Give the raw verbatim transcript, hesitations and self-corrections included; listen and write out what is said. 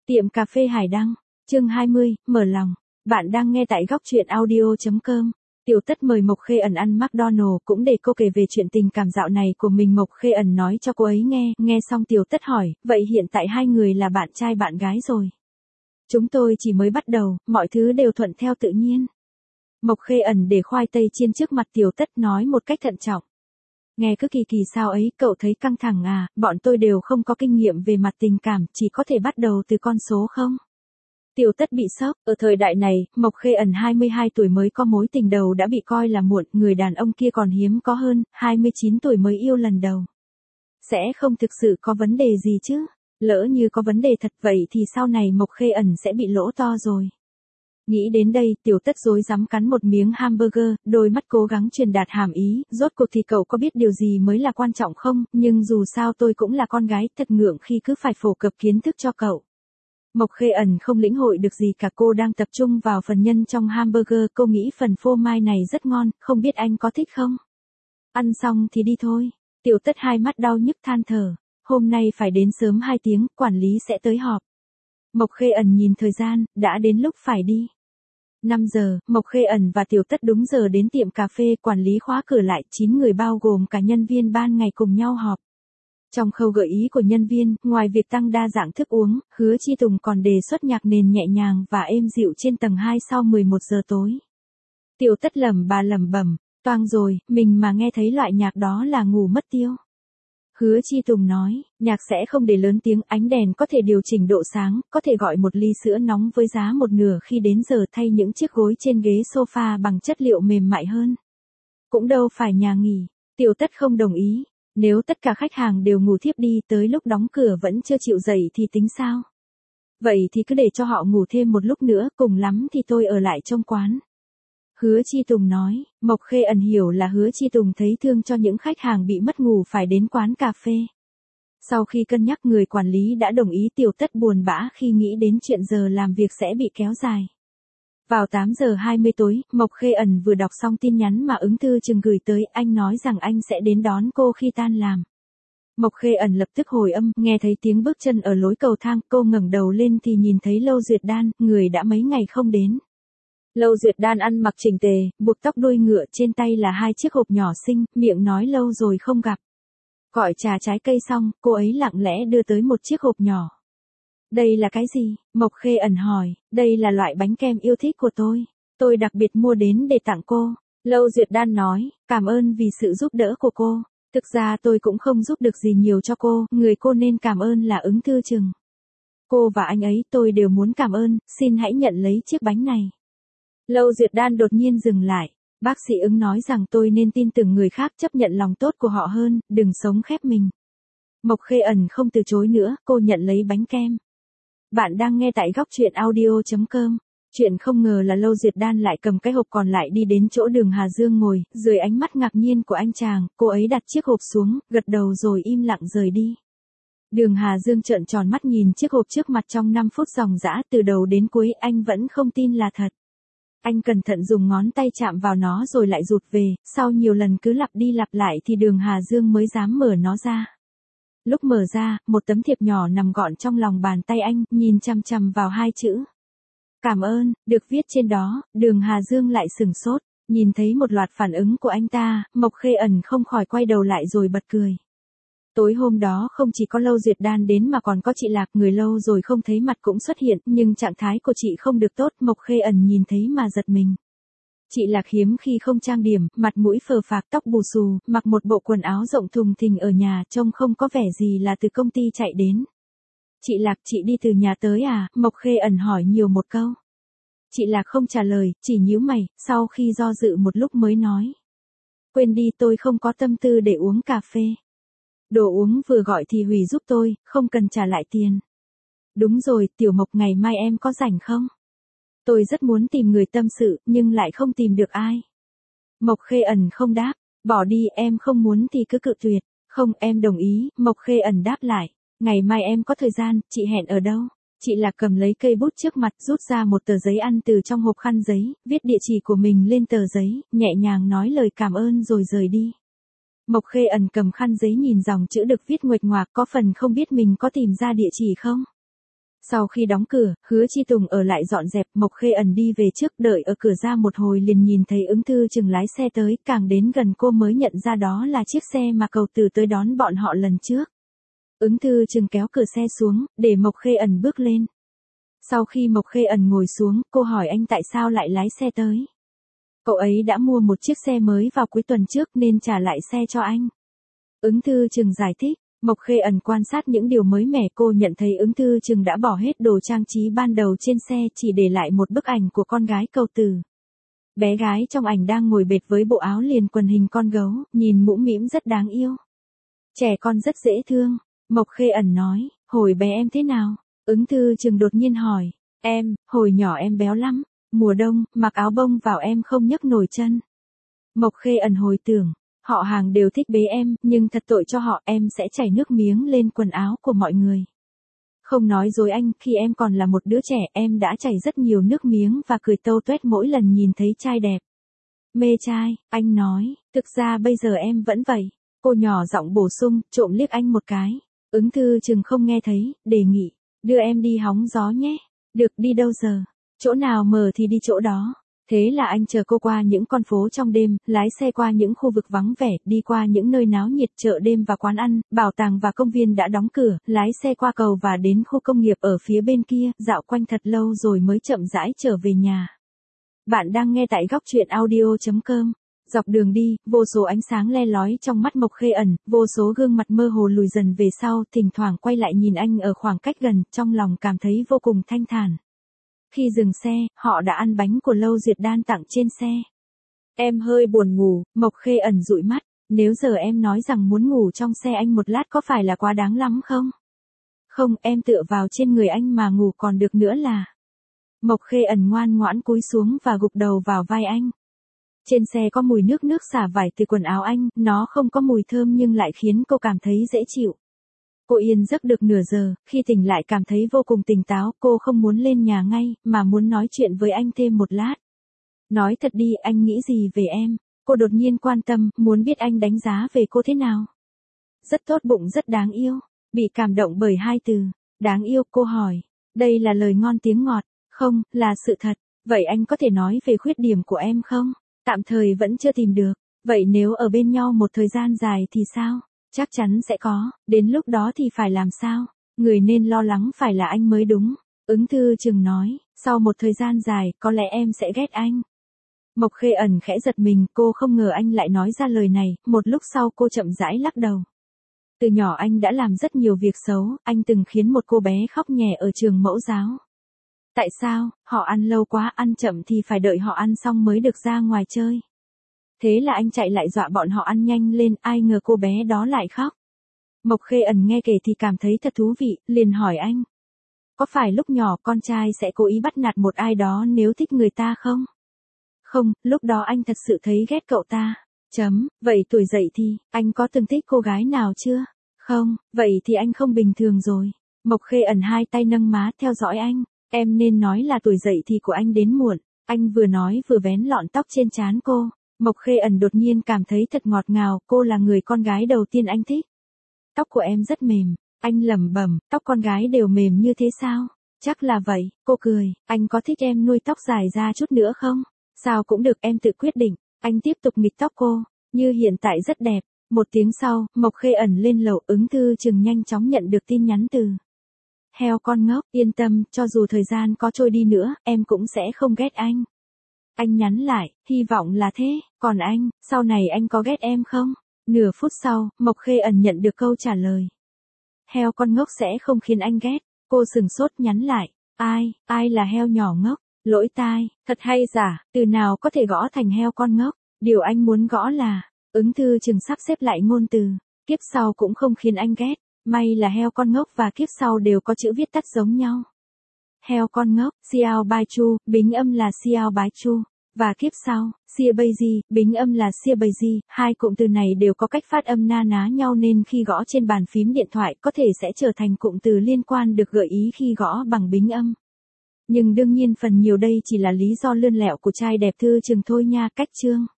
Tiệm cà phê Hải Đăng, chương hai mươi, mở lòng. Bạn đang nghe tại góc truyện audio chấm com. Tiểu Tất mời Mộc Khê Ẩn ăn McDonald cũng để cô kể về chuyện tình cảm dạo này của mình. Mộc Khê Ẩn nói cho cô ấy nghe, nghe xong Tiểu Tất hỏi, vậy hiện tại hai người là bạn trai bạn gái rồi? Chúng tôi chỉ mới bắt đầu, mọi thứ đều thuận theo tự nhiên. Mộc Khê Ẩn để khoai tây chiên trước mặt Tiểu Tất nói một cách thận trọng. Nghe cứ kỳ kỳ sao ấy, cậu thấy căng thẳng à, bọn tôi đều không có kinh nghiệm về mặt tình cảm, chỉ có thể bắt đầu từ con số không? Tiểu Tất bị sốc, ở thời đại này, Mộc Khê Ẩn hai mươi hai tuổi mới có mối tình đầu đã bị coi là muộn, người đàn ông kia còn hiếm có hơn, hai mươi chín tuổi mới yêu lần đầu. Sẽ không thực sự có vấn đề gì chứ? Lỡ như có vấn đề thật vậy thì sau này Mộc Khê Ẩn sẽ bị lỗ to rồi. Nghĩ đến đây, Tiểu Tất rối rắm cắn một miếng hamburger, đôi mắt cố gắng truyền đạt hàm ý, rốt cuộc thì cậu có biết điều gì mới là quan trọng không, nhưng dù sao tôi cũng là con gái, thật ngượng khi cứ phải phổ cập kiến thức cho cậu. Mộc Khê Ẩn không lĩnh hội được gì cả, cô đang tập trung vào phần nhân trong hamburger, cô nghĩ phần phô mai này rất ngon, không biết anh có thích không? Ăn xong thì đi thôi. Tiểu Tất hai mắt đau nhức than thở, hôm nay phải đến sớm hai tiếng, quản lý sẽ tới họp. Mộc Khê Ẩn nhìn thời gian, đã đến lúc phải đi. năm giờ, Mộc Khê Ẩn và Tiểu Tất đúng giờ đến tiệm cà phê, quản lý khóa cửa lại, chín người bao gồm cả nhân viên ban ngày cùng nhau họp. Trong khâu gợi ý của nhân viên, ngoài việc tăng đa dạng thức uống, Hứa Chi Tùng còn đề xuất nhạc nền nhẹ nhàng và êm dịu trên tầng hai sau mười một giờ tối. Tiểu Tất lẩm bà lẩm bẩm, toang rồi, mình mà nghe thấy loại nhạc đó là ngủ mất tiêu. Hứa Chi Tùng nói, nhạc sẽ không để lớn tiếng, ánh đèn có thể điều chỉnh độ sáng, có thể gọi một ly sữa nóng với giá một nửa khi đến giờ, thay những chiếc gối trên ghế sofa bằng chất liệu mềm mại hơn. Cũng đâu phải nhà nghỉ. Tiểu Tất không đồng ý. Nếu tất cả khách hàng đều ngủ thiếp đi, tới lúc đóng cửa vẫn chưa chịu dậy thì tính sao? Vậy thì cứ để cho họ ngủ thêm một lúc nữa, cùng lắm thì tôi ở lại trong quán. Hứa Chi Tùng nói, Mộc Khê Ẩn hiểu là Hứa Chi Tùng thấy thương cho những khách hàng bị mất ngủ phải đến quán cà phê. Sau khi cân nhắc, người quản lý đã đồng ý. Tiểu Tất buồn bã khi nghĩ đến chuyện giờ làm việc sẽ bị kéo dài. Vào tám giờ hai mươi tối, Mộc Khê Ẩn vừa đọc xong tin nhắn mà ứng thư chừng gửi tới, anh nói rằng anh sẽ đến đón cô khi tan làm. Mộc Khê Ẩn lập tức hồi âm, nghe thấy tiếng bước chân ở lối cầu thang, cô ngẩng đầu lên thì nhìn thấy Lâu Duyệt Đan, người đã mấy ngày không đến. Lâu Duyệt Đan ăn mặc chỉnh tề, buộc tóc đuôi ngựa, trên tay là hai chiếc hộp nhỏ xinh, miệng nói lâu rồi không gặp. Gọi trà trái cây xong, cô ấy lặng lẽ đưa tới một chiếc hộp nhỏ. Đây là cái gì? Mộc Khê Ẩn hỏi, đây là loại bánh kem yêu thích của tôi. Tôi đặc biệt mua đến để tặng cô. Lâu Duyệt Đan nói, cảm ơn vì sự giúp đỡ của cô. Thực ra tôi cũng không giúp được gì nhiều cho cô, người cô nên cảm ơn là ứng thư chừng. Cô và anh ấy tôi đều muốn cảm ơn, xin hãy nhận lấy chiếc bánh này. Lâu Duyệt Đan đột nhiên dừng lại. Bác sĩ ứng nói rằng tôi nên tin tưởng người khác, chấp nhận lòng tốt của họ hơn, đừng sống khép mình. Mộc Khê Ẩn không từ chối nữa, cô nhận lấy bánh kem. Bạn đang nghe tại góc truyện audio chấm com. Chuyện không ngờ là Lâu Duyệt Đan lại cầm cái hộp còn lại đi đến chỗ Đường Hà Dương ngồi, dưới ánh mắt ngạc nhiên của anh chàng, cô ấy đặt chiếc hộp xuống, gật đầu rồi im lặng rời đi. Đường Hà Dương trợn tròn mắt nhìn chiếc hộp trước mặt trong năm phút ròng rã, từ đầu đến cuối anh vẫn không tin là thật. Anh cẩn thận dùng ngón tay chạm vào nó rồi lại rụt về, sau nhiều lần cứ lặp đi lặp lại thì Đường Hà Dương mới dám mở nó ra. Lúc mở ra, một tấm thiệp nhỏ nằm gọn trong lòng bàn tay anh, nhìn chằm chằm vào hai chữ. Cảm ơn, được viết trên đó. Đường Hà Dương lại sửng sốt, nhìn thấy một loạt phản ứng của anh ta, Mộc Khê Ẩn không khỏi quay đầu lại rồi bật cười. Tối hôm đó không chỉ có Lâu Duyệt Đan đến mà còn có chị Lạc, người lâu rồi không thấy mặt cũng xuất hiện, nhưng trạng thái của chị không được tốt, Mộc Khê Ẩn nhìn thấy mà giật mình. Chị Lạc hiếm khi không trang điểm, mặt mũi phờ phạc, tóc bù xù, mặc một bộ quần áo rộng thùng thình ở nhà, trông không có vẻ gì là từ công ty chạy đến. Chị Lạc, chị đi từ nhà tới à? Mộc Khê Ẩn hỏi nhiều một câu. Chị Lạc không trả lời, chỉ nhíu mày, sau khi do dự một lúc mới nói. Quên đi, tôi không có tâm tư để uống cà phê. Đồ uống vừa gọi thì hủy giúp tôi, không cần trả lại tiền. Đúng rồi, Tiểu Mộc, ngày mai em có rảnh không? Tôi rất muốn tìm người tâm sự, nhưng lại không tìm được ai. Mộc Khê Ẩn không đáp, bỏ đi, em không muốn thì cứ cự tuyệt. Không, em đồng ý. Mộc Khê Ẩn đáp lại, ngày mai em có thời gian, chị hẹn ở đâu? Chị Lạc cầm lấy cây bút trước mặt, rút ra một tờ giấy ăn từ trong hộp khăn giấy, viết địa chỉ của mình lên tờ giấy, nhẹ nhàng nói lời cảm ơn rồi rời đi. Mộc Khê Ẩn cầm khăn giấy nhìn dòng chữ được viết nguệch ngoạc, có phần không biết mình có tìm ra địa chỉ không. Sau khi đóng cửa, Hứa Chi Tùng ở lại dọn dẹp, Mộc Khê Ẩn đi về trước, đợi ở cửa ra một hồi liền nhìn thấy Ứng Thư Trừng lái xe tới, càng đến gần cô mới nhận ra đó là chiếc xe mà Cầu Tử tới đón bọn họ lần trước. Ứng Thư Trừng kéo cửa xe xuống, để Mộc Khê Ẩn bước lên. Sau khi Mộc Khê Ẩn ngồi xuống, cô hỏi anh tại sao lại lái xe tới. Cậu ấy đã mua một chiếc xe mới vào cuối tuần trước nên trả lại xe cho anh. Ứng Thư Trừng giải thích. Mộc Khê Ẩn quan sát những điều mới mẻ, cô nhận thấy Ứng Thư Trừng đã bỏ hết đồ trang trí ban đầu trên xe, chỉ để lại một bức ảnh của con gái Cầu Tử. Bé gái trong ảnh đang ngồi bệt với bộ áo liền quần hình con gấu, nhìn mũm mĩm rất đáng yêu. Trẻ con rất dễ thương, Mộc Khê Ẩn nói, hồi bé em thế nào? Ứng Thư Trừng đột nhiên hỏi, em, hồi nhỏ em béo lắm, mùa đông, mặc áo bông vào em không nhấc nổi chân. Mộc Khê Ẩn hồi tưởng. Họ hàng đều thích bế em, nhưng thật tội cho họ, em sẽ chảy nước miếng lên quần áo của mọi người. Không nói dối anh, khi em còn là một đứa trẻ, em đã chảy rất nhiều nước miếng và cười tâu tuét mỗi lần nhìn thấy trai đẹp. Mê trai, anh nói, thực ra bây giờ em vẫn vậy. Cô nhỏ giọng bổ sung, trộm liếc anh một cái. Ứng Thư Trừng không nghe thấy, đề nghị, đưa em đi hóng gió nhé. Được, đi đâu giờ? Chỗ nào mở thì đi chỗ đó. Thế là anh chờ cô qua những con phố trong đêm, lái xe qua những khu vực vắng vẻ, đi qua những nơi náo nhiệt, chợ đêm và quán ăn, bảo tàng và công viên đã đóng cửa, lái xe qua cầu và đến khu công nghiệp ở phía bên kia, dạo quanh thật lâu rồi mới chậm rãi trở về nhà. Bạn đang nghe tại góc truyện audio chấm com. Dọc đường đi, vô số ánh sáng le lói trong mắt Mộc Khê Ẩn, vô số gương mặt mơ hồ lùi dần về sau, thỉnh thoảng quay lại nhìn anh ở khoảng cách gần, trong lòng cảm thấy vô cùng thanh thản. Khi dừng xe, họ đã ăn bánh của Lâu Diệt Đan tặng trên xe. Em hơi buồn ngủ, Mộc Khê Ẩn dụi mắt, nếu giờ em nói rằng muốn ngủ trong xe anh một lát có phải là quá đáng lắm không? Không, em tựa vào trên người anh mà ngủ còn được nữa là. Mộc Khê Ẩn ngoan ngoãn cúi xuống và gục đầu vào vai anh. Trên xe có mùi nước nước xả vải từ quần áo anh, nó không có mùi thơm nhưng lại khiến cô cảm thấy dễ chịu. Cô yên giấc được nửa giờ, khi tỉnh lại cảm thấy vô cùng tỉnh táo, cô không muốn lên nhà ngay, mà muốn nói chuyện với anh thêm một lát. Nói thật đi, anh nghĩ gì về em? Cô đột nhiên quan tâm, muốn biết anh đánh giá về cô thế nào. Rất tốt bụng, rất đáng yêu. Bị cảm động bởi hai từ, đáng yêu, cô hỏi. Đây là lời ngon tiếng ngọt, không, là sự thật. Vậy anh có thể nói về khuyết điểm của em không? Tạm thời vẫn chưa tìm được. Vậy nếu ở bên nhau một thời gian dài thì sao? Chắc chắn sẽ có, đến lúc đó thì phải làm sao? Người nên lo lắng phải là anh mới đúng. Ứng Thư Trừng nói, sau một thời gian dài, có lẽ em sẽ ghét anh. Mộc Khê Ẩn khẽ giật mình, cô không ngờ anh lại nói ra lời này, một lúc sau cô chậm rãi lắc đầu. Từ nhỏ anh đã làm rất nhiều việc xấu, anh từng khiến một cô bé khóc nhè ở trường mẫu giáo. Tại sao, họ ăn lâu quá, ăn chậm thì phải đợi họ ăn xong mới được ra ngoài chơi. Thế là anh chạy lại dọa bọn họ ăn nhanh lên, ai ngờ cô bé đó lại khóc. Mộc Khê Ẩn nghe kể thì cảm thấy thật thú vị, liền hỏi anh. Có phải lúc nhỏ con trai sẽ cố ý bắt nạt một ai đó nếu thích người ta không? Không, lúc đó anh thật sự thấy ghét cậu ta. Chấm, vậy tuổi dậy thì, anh có từng thích cô gái nào chưa? Không, vậy thì anh không bình thường rồi. Mộc Khê Ẩn hai tay nâng má theo dõi anh. Em nên nói là tuổi dậy thì của anh đến muộn. Anh vừa nói vừa vén lọn tóc trên trán cô. Mộc Khê Ẩn đột nhiên cảm thấy thật ngọt ngào, cô là người con gái đầu tiên anh thích. Tóc của em rất mềm, anh lẩm bẩm, tóc con gái đều mềm như thế sao? Chắc là vậy, cô cười, anh có thích em nuôi tóc dài ra chút nữa không? Sao cũng được, em tự quyết định. Anh tiếp tục nghịch tóc cô, như hiện tại rất đẹp. Một tiếng sau, Mộc Khê Ẩn lên lầu, Ứng Thư Trừng nhanh chóng nhận được tin nhắn từ. Heo con ngốc, yên tâm, cho dù thời gian có trôi đi nữa, em cũng sẽ không ghét anh. Anh nhắn lại, hy vọng là thế, còn anh, sau này anh có ghét em không? Nửa phút sau, Mộc Khê Ẩn nhận được câu trả lời. Heo con ngốc sẽ không khiến anh ghét, cô sừng sốt nhắn lại, ai, ai là heo nhỏ ngốc, lỗi tai, thật hay giả, từ nào có thể gõ thành heo con ngốc, điều anh muốn gõ là, Ứng Thư Trừng sắp xếp lại ngôn từ, kiếp sau cũng không khiến anh ghét, may là heo con ngốc và kiếp sau đều có chữ viết tắt giống nhau. Heo con ngốc, Xiao Bai Chu, bính âm là Xiao Bái Chu. Và kiếp sau, Xia Bây Di, bính âm là Xia Bây Di, hai cụm từ này đều có cách phát âm na ná nhau nên khi gõ trên bàn phím điện thoại có thể sẽ trở thành cụm từ liên quan được gợi ý khi gõ bằng bính âm. Nhưng đương nhiên phần nhiều đây chỉ là lý do lươn lẹo của trai đẹp Thư Trừng thôi nha, cách chương.